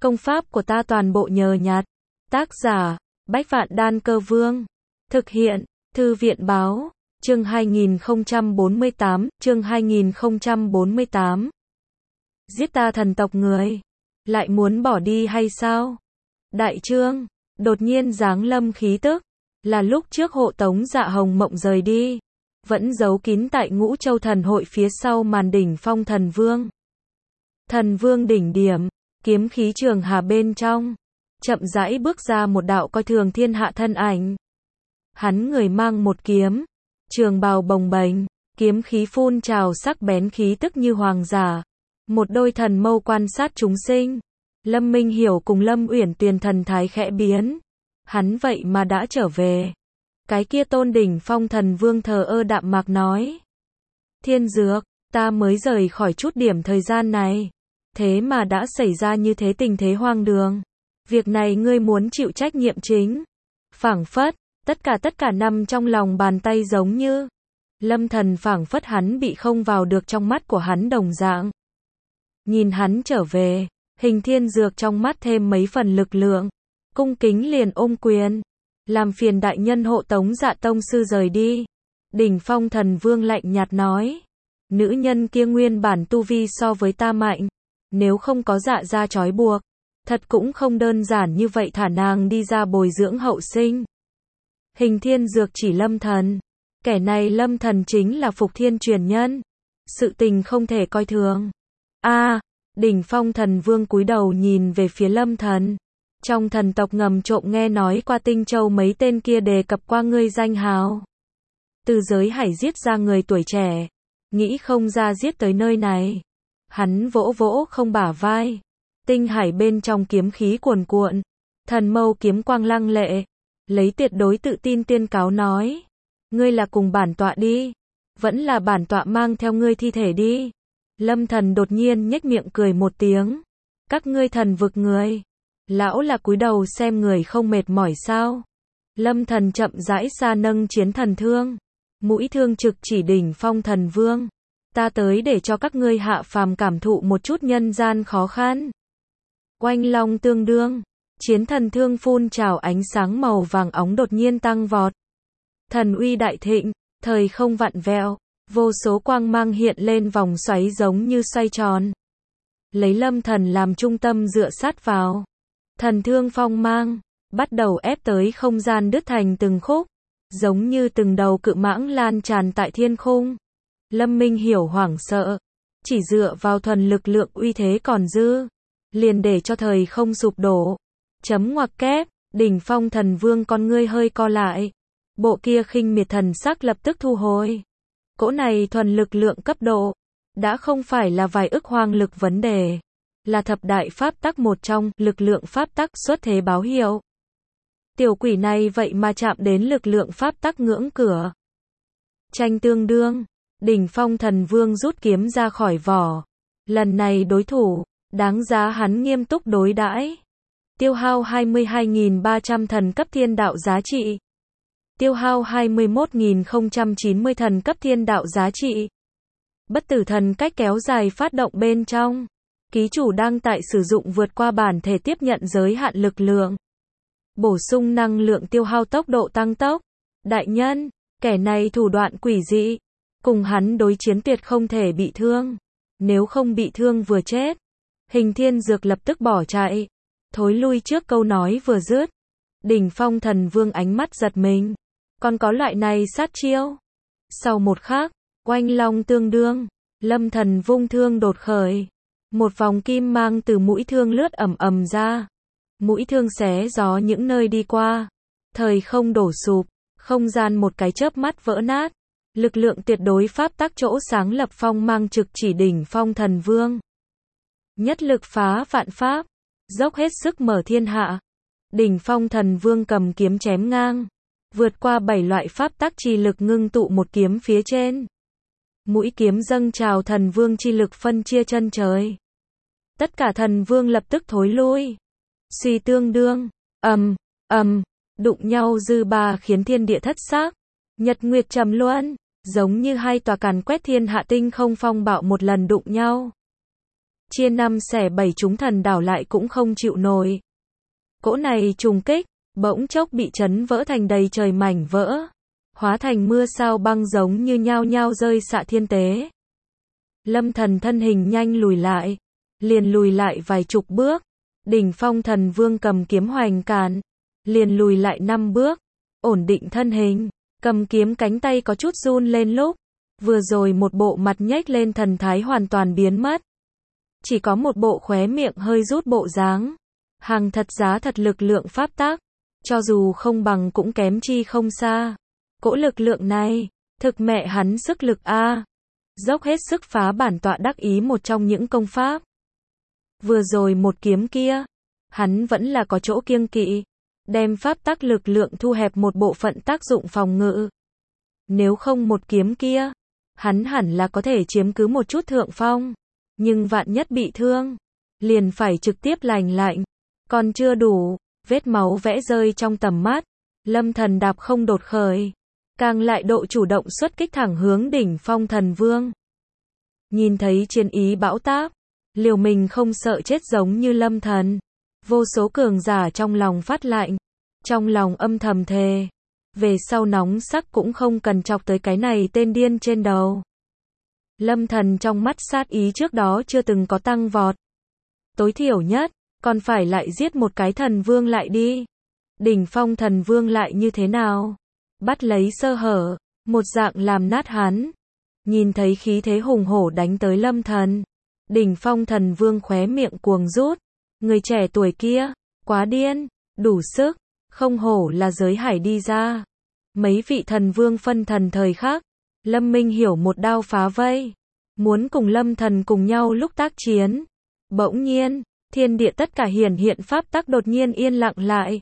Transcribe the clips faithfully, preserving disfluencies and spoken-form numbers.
Công pháp của ta toàn bộ nhờ nhặt. Tác giả, Bách Vạn Đan Cơ Vương. Thực hiện, Thư viện Báo. Chương hai nghìn không trăm bốn mươi tám, chương hai nghìn không trăm bốn mươi tám. Giết ta thần tộc người. Lại muốn bỏ đi hay sao? Đại trương, đột nhiên giáng lâm khí tức. Là lúc trước hộ tống Dạ Hồng Mộng rời đi. Vẫn giấu kín tại Ngũ Châu Thần Hội phía sau màn đỉnh phong thần vương. Thần vương đỉnh điểm, kiếm khí trường hà bên trong. Chậm rãi bước ra một đạo coi thường thiên hạ thân ảnh. Hắn người mang một kiếm. Trường bào bồng bềnh, kiếm khí phun trào sắc bén khí tức như hoàng giả. Một đôi thần mâu quan sát chúng sinh. Lâm Minh Hiểu cùng Lâm Uyển Tuyền thần thái khẽ biến. Hắn vậy mà đã trở về. Cái kia tôn đỉnh phong thần vương thờ ơ đạm mạc nói. Thiên Dược, ta mới rời khỏi chút điểm thời gian này. Thế mà đã xảy ra như thế tình thế hoang đường. Việc này ngươi muốn chịu trách nhiệm chính. Phảng phất, tất cả tất cả nằm trong lòng bàn tay giống như. Lâm Thần phảng phất hắn bị không vào được trong mắt của hắn đồng dạng. Nhìn hắn trở về, Hình Thiên Dược trong mắt thêm mấy phần lực lượng. Cung kính liền ôm quyền. Làm phiền đại nhân hộ tống Dạ tông sư rời đi. Đỉnh phong thần vương lạnh nhạt nói. Nữ nhân kia nguyên bản tu vi so với ta mạnh. Nếu không có Dạ gia trói buộc. Thật cũng không đơn giản như vậy thả nàng đi ra bồi dưỡng hậu sinh. Hình Thiên Dược chỉ Lâm Thần. Kẻ này Lâm Thần chính là Phục Thiên truyền nhân. Sự tình không thể coi thường. A, à, đỉnh phong thần vương cúi đầu nhìn về phía Lâm Thần. Trong thần tộc ngầm trộm nghe nói qua Tinh Châu mấy tên kia đề cập qua ngươi danh hào. Từ giới hải giết ra người tuổi trẻ. Nghĩ không ra giết tới nơi này. Hắn vỗ vỗ không bả vai. Tinh hải bên trong kiếm khí cuồn cuộn. Thần mâu kiếm quang lăng lệ. Lấy tuyệt đối tự tin tuyên cáo nói. Ngươi là cùng bản tọa đi. Vẫn là bản tọa mang theo ngươi thi thể đi. Lâm Thần đột nhiên nhếch miệng cười một tiếng. Các ngươi thần vực người. Lão là cúi đầu xem người không mệt mỏi sao. Lâm Thần chậm rãi xa nâng chiến thần thương. Mũi thương trực chỉ đỉnh phong thần vương. Ta tới để cho các ngươi hạ phàm cảm thụ một chút nhân gian khó khăn. Oanh long tương đương. Chiến thần thương phun trào ánh sáng màu vàng óng đột nhiên tăng vọt. Thần uy đại thịnh, thời không vặn vẹo, vô số quang mang hiện lên vòng xoáy giống như xoay tròn. Lấy Lâm Thần làm trung tâm dựa sát vào. Thần thương phong mang, bắt đầu ép tới không gian đứt thành từng khúc, giống như từng đầu cự mãng lan tràn tại thiên khung. Lâm Minh Hiểu hoảng sợ, chỉ dựa vào thuần lực lượng uy thế còn dư, liền để cho thời không sụp đổ. Chấm ngoặc kép, đỉnh phong thần vương con ngươi hơi co lại. Bộ kia khinh miệt thần sắc lập tức thu hồi. Cỗ này thuần lực lượng cấp độ, đã không phải là vài ức hoang lực vấn đề. Là thập đại pháp tắc một trong, lực lượng pháp tắc xuất thế báo hiệu. Tiểu quỷ này vậy mà chạm đến lực lượng pháp tắc ngưỡng cửa. Tranh tương đương, đỉnh phong thần vương rút kiếm ra khỏi vỏ. Lần này đối thủ, đáng giá hắn nghiêm túc đối đãi. Tiêu hao hai mươi hai nghìn ba trăm thần cấp thiên đạo giá trị. Tiêu hao hai mươi mốt nghìn không trăm chín mươi thần cấp thiên đạo giá trị. Bất tử thần cách kéo dài phát động bên trong. Ký chủ đang tại sử dụng vượt qua bản thể tiếp nhận giới hạn lực lượng. Bổ sung năng lượng tiêu hao tốc độ tăng tốc. Đại nhân, kẻ này thủ đoạn quỷ dị. Cùng hắn đối chiến tuyệt không thể bị thương. Nếu không bị thương vừa chết. Hình Thiên Dược lập tức bỏ chạy. Thối lui trước câu nói vừa dứt. Đỉnh phong thần vương ánh mắt giật mình. Còn có loại này sát chiêu. Sau một khắc, oanh long tương đương. Lâm Thần vung thương đột khởi. Một vòng kim mang từ mũi thương lướt ầm ầm ra. Mũi thương xé gió những nơi đi qua. Thời không đổ sụp. Không gian một cái chớp mắt vỡ nát. Lực lượng tuyệt đối pháp tắc chỗ sáng lập phong mang trực chỉ đỉnh phong thần vương. Nhất lực phá vạn pháp. Dốc hết sức mở thiên hạ. Đỉnh phong thần vương cầm kiếm chém ngang. Vượt qua bảy loại pháp tắc chi lực ngưng tụ một kiếm phía trên. Mũi kiếm dâng trào thần vương chi lực phân chia chân trời. Tất cả thần vương lập tức thối lui. Suy tương đương, ầm, ầm, đụng nhau dư ba khiến thiên địa thất sắc. Nhật nguyệt trầm luân, giống như hai tòa càn quét thiên hạ tinh không phong bạo một lần đụng nhau. chia năm xẻ bảy chúng thần đảo lại cũng không chịu nổi. Cỗ này trùng kích, bỗng chốc bị chấn vỡ thành đầy trời mảnh vỡ, hóa thành mưa sao băng giống như nhao nhao rơi xạ thiên tế. Lâm Thần thân hình nhanh lùi lại, liền lùi lại vài chục bước. Đỉnh Phong Thần Vương cầm kiếm hoành càn, liền lùi lại năm bước, ổn định thân hình, cầm kiếm cánh tay có chút run lên lúc, vừa rồi một bộ mặt nhếch lên thần thái hoàn toàn biến mất. Chỉ có một bộ khóe miệng hơi rút bộ dáng. Hàng thật giá thật lực lượng pháp tắc, cho dù không bằng cũng kém chi không xa. Cỗ lực lượng này, thực mẹ hắn sức lực a. Dốc hết sức phá bản tọa đắc ý một trong những công pháp. Vừa rồi một kiếm kia, hắn vẫn là có chỗ kiêng kỵ, đem pháp tắc lực lượng thu hẹp một bộ phận tác dụng phòng ngự. Nếu không một kiếm kia, hắn hẳn là có thể chiếm cứ một chút thượng phong, nhưng vạn nhất bị thương, liền phải trực tiếp lành lạnh, còn chưa đủ, vết máu vẽ rơi trong tầm mắt, Lâm Thần đạp không đột khởi, càng lại độ chủ động xuất kích thẳng hướng Đỉnh Phong Thần Vương. Nhìn thấy chiến ý bão táp, liều mình không sợ chết giống như Lâm Thần, vô số cường giả trong lòng phát lạnh, trong lòng âm thầm thề, về sau nóng sắc cũng không cần chọc tới cái này tên điên trên đầu. Lâm Thần trong mắt sát ý trước đó chưa từng có tăng vọt. Tối thiểu nhất, còn phải lại giết một cái thần vương lại đi. Đỉnh Phong Thần Vương lại như thế nào? Bắt lấy sơ hở, một dạng làm nát hắn. Nhìn thấy khí thế hùng hổ đánh tới Lâm Thần, Đỉnh Phong Thần Vương khóe miệng cuồng rút. Người trẻ tuổi kia, quá điên, đủ sức, không hổ là giới hải đi ra. Mấy vị thần vương phân thần thời khắc, Lâm Minh Hiểu một đao phá vây, muốn cùng Lâm Thần cùng nhau lúc tác chiến. Bỗng nhiên, thiên địa tất cả hiển hiện pháp tắc đột nhiên yên lặng lại.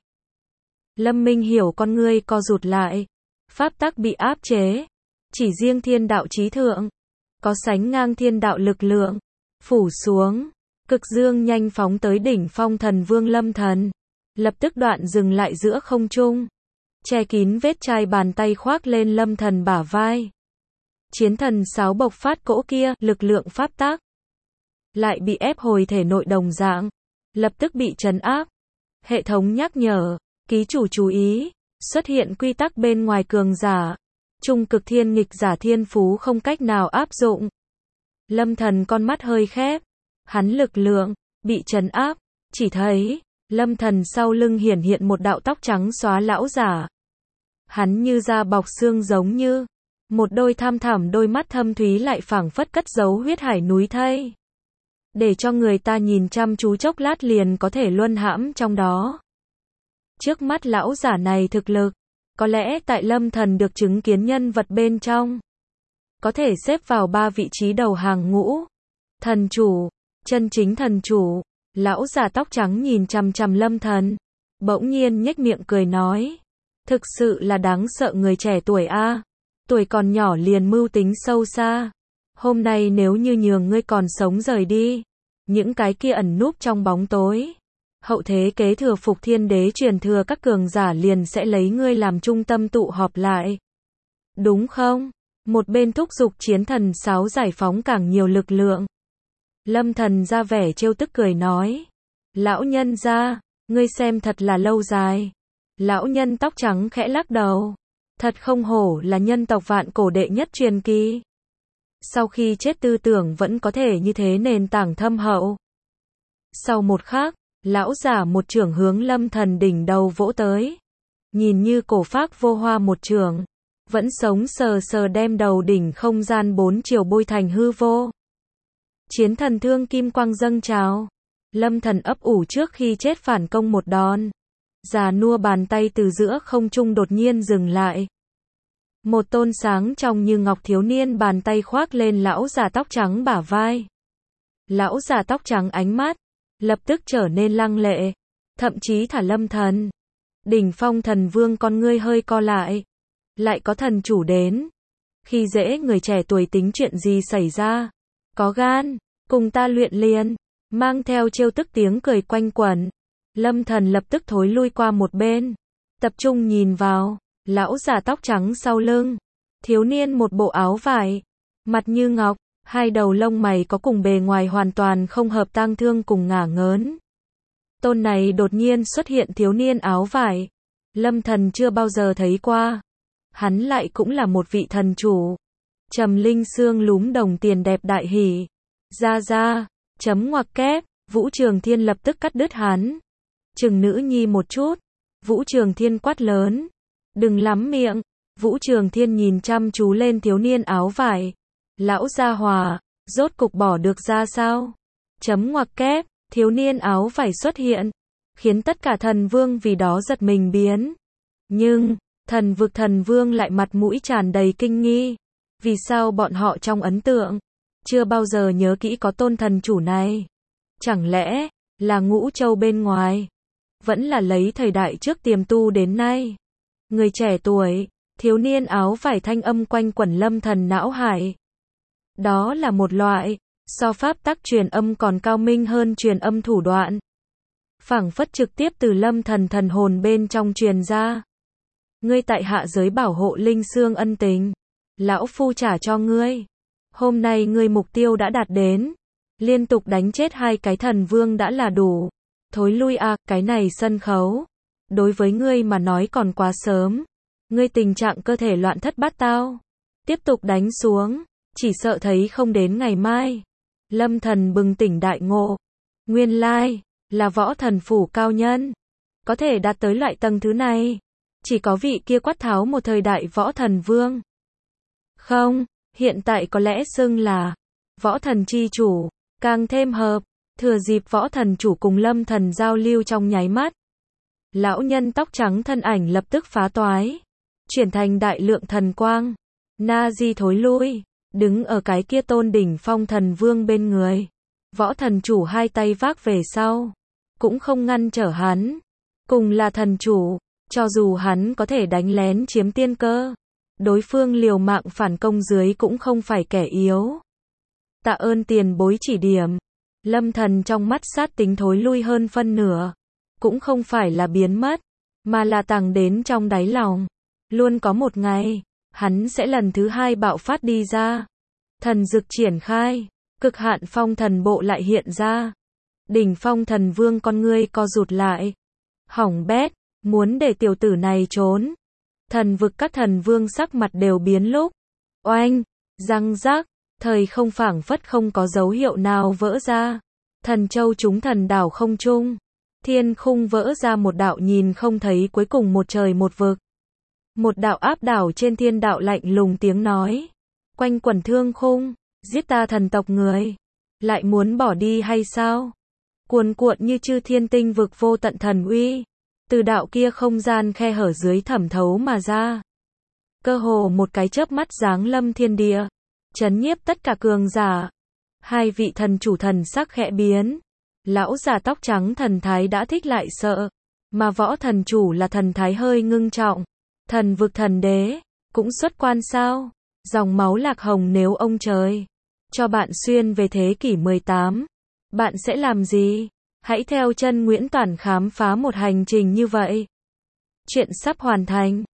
Lâm Minh Hiểu con ngươi co rụt lại, pháp tắc bị áp chế, chỉ riêng thiên đạo chí thượng, có sánh ngang thiên đạo lực lượng, phủ xuống, cực dương nhanh phóng tới Đỉnh Phong Thần Vương Lâm Thần, lập tức đoạn dừng lại giữa không trung, che kín vết chai bàn tay khoác lên Lâm Thần bả vai. Chiến thần sáo bộc phát cỗ kia, lực lượng pháp tắc, lại bị ép hồi thể nội đồng dạng, lập tức bị trấn áp. Hệ thống nhắc nhở, ký chủ chú ý, xuất hiện quy tắc bên ngoài cường giả, trung cực thiên nghịch giả thiên phú không cách nào áp dụng. Lâm Thần con mắt hơi khép, hắn lực lượng bị trấn áp, chỉ thấy Lâm Thần sau lưng hiển hiện một đạo tóc trắng xóa lão giả. Hắn như da bọc xương giống như một đôi tham thẳm đôi mắt thâm thúy lại phảng phất cất giấu huyết hải núi thây, để cho người ta nhìn chăm chú chốc lát liền có thể luân hãm trong đó. Trước mắt lão giả này thực lực, có lẽ tại Lâm Thần được chứng kiến nhân vật bên trong, có thể xếp vào ba vị trí đầu hàng ngũ. Thần chủ, chân chính thần chủ. Lão già tóc trắng nhìn chằm chằm Lâm Thần, bỗng nhiên nhếch miệng cười nói, thực sự là đáng sợ người trẻ tuổi a, tuổi còn nhỏ liền mưu tính sâu xa. Hôm nay nếu như nhường ngươi còn sống rời đi, những cái kia ẩn núp trong bóng tối, hậu thế kế thừa phục thiên đế truyền thừa các cường giả liền sẽ lấy ngươi làm trung tâm tụ họp lại. Đúng không? Một bên thúc giục chiến thần sáo giải phóng càng nhiều lực lượng. Lâm Thần ra vẻ trêu tức cười nói, lão nhân gia, ngươi xem thật là lâu dài. Lão nhân tóc trắng khẽ lắc đầu, thật không hổ là nhân tộc vạn cổ đệ nhất truyền kỳ. Sau khi chết tư tưởng vẫn có thể như thế, nền tảng thâm hậu. Sau một khắc, lão giả một chưởng hướng Lâm Thần đỉnh đầu vỗ tới. Nhìn như cổ phác vô hoa một chưởng, vẫn sống sờ sờ đem đầu đỉnh không gian bốn chiều bôi thành hư vô. Chiến thần thương kim quang dâng trào, Lâm Thần ấp ủ trước khi chết phản công một đòn. Già nua bàn tay từ giữa không trung đột nhiên dừng lại. Một tôn sáng trong như ngọc thiếu niên bàn tay khoác lên lão già tóc trắng bả vai. Lão già tóc trắng ánh mắt lập tức trở nên lăng lệ, thậm chí thả Lâm Thần. Đỉnh Phong Thần Vương con ngươi hơi co lại, lại có thần chủ đến, khi dễ người trẻ tuổi tính chuyện gì xảy ra? Có gan, cùng ta luyện liền. Mang theo trêu tức tiếng cười quanh quẩn. Lâm Thần lập tức thối lui qua một bên, tập trung nhìn vào lão già tóc trắng sau lưng. Thiếu niên một bộ áo vải, mặt như ngọc, Hai đầu lông mày có cùng bề ngoài hoàn toàn không hợp, tang thương cùng ngả ngớn. Tôn này đột nhiên xuất hiện thiếu niên áo vải. Lâm Thần chưa bao giờ thấy qua. Hắn lại cũng là một vị thần chủ. Trầm Linh Sương lúm đồng tiền đẹp đại hỉ. Ra ra, chấm ngoặc kép, Vũ Trường Thiên lập tức cắt đứt hắn. Chừng nữ nhi một chút. Vũ Trường Thiên quát lớn. Đừng lắm miệng. Vũ Trường Thiên nhìn chăm chú lên thiếu niên áo vải. Lão gia hòa, rốt cục bỏ được ra sao? Chấm ngoặc kép, thiếu niên áo vải xuất hiện. Khiến tất cả thần vương vì đó giật mình biến. Nhưng, thần vực thần vương lại mặt mũi tràn đầy kinh nghi. Vì sao bọn họ trong ấn tượng chưa bao giờ nhớ kỹ có tôn thần chủ này? Chẳng lẽ là ngũ châu bên ngoài? Vẫn là lấy thời đại trước tiềm tu đến nay? Người trẻ tuổi, thiếu niên áo vải thanh âm quanh quẩn Lâm Thần não hải. Đó là một loại so pháp tắc truyền âm còn cao minh hơn truyền âm thủ đoạn. Phảng phất trực tiếp từ Lâm Thần thần hồn bên trong truyền ra. Ngươi tại hạ giới bảo hộ Linh Sương ân tình, lão phu trả cho ngươi. Hôm nay ngươi mục tiêu đã đạt đến. Liên tục đánh chết hai cái thần vương đã là đủ. Thối lui à, cái này sân khấu. Đối với ngươi mà nói còn quá sớm. Ngươi tình trạng cơ thể loạn thất bát tao. Tiếp tục đánh xuống. Chỉ sợ thấy không đến ngày mai. Lâm Thần bừng tỉnh đại ngộ. Nguyên lai, là võ thần phủ cao nhân. Có thể đạt tới loại tầng thứ này. Chỉ có vị kia quát tháo một thời đại võ thần vương. Không, hiện tại có lẽ xưng là võ thần chi chủ, càng thêm hợp. Thừa dịp võ thần chủ cùng Lâm Thần giao lưu trong nháy mắt. Lão nhân tóc trắng thân ảnh lập tức phá toái. Chuyển thành đại lượng thần quang. Na Di thối lui. Đứng ở cái kia tôn đỉnh phong thần vương bên người. Võ thần chủ hai tay vác về sau. Cũng không ngăn trở hắn. Cùng là thần chủ. Cho dù hắn có thể đánh lén chiếm tiên cơ. Đối phương liều mạng phản công dưới cũng không phải kẻ yếu. Tạ ơn tiền bối chỉ điểm. Lâm Thần trong mắt sát tính thối lui hơn phân nửa. Cũng không phải là biến mất. Mà là tàng đến trong đáy lòng. Luôn có một ngày. Hắn sẽ lần thứ hai bạo phát đi ra. Thần dực triển khai. Cực hạn phong thần bộ lại hiện ra. Đỉnh phong thần vương con ngươi co rụt lại. Hỏng bét. Muốn để tiểu tử này trốn. Thần vực các thần vương sắc mặt đều biến lúc. Oanh. Răng rác. Thời không phảng phất không có dấu hiệu nào vỡ ra. Thần châu chúng thần đảo không trung. Thiên khung vỡ ra một đạo nhìn không thấy cuối cùng một trời một vực. Một đạo áp đảo trên thiên đạo lạnh lùng tiếng nói. Quanh quẩn thương khung. Giết ta thần tộc người. Lại muốn bỏ đi hay sao? Cuồn cuộn như chư thiên tinh vực vô tận thần uy. Từ đạo kia không gian khe hở dưới thẩm thấu mà ra. Cơ hồ một cái chớp mắt giáng lâm thiên địa. Chấn nhiếp tất cả cường giả. Hai vị thần chủ thần sắc khẽ biến. Lão già tóc trắng thần thái đã thích lại sợ. Mà võ thần chủ là thần thái hơi ngưng trọng. Thần vực thần đế. Cũng xuất quan sao? Dòng máu lạc hồng nếu ông trời cho bạn xuyên về thế kỷ mười tám. Bạn sẽ làm gì? Hãy theo chân Nguyễn Toản khám phá một hành trình như vậy. Chuyện sắp hoàn thành.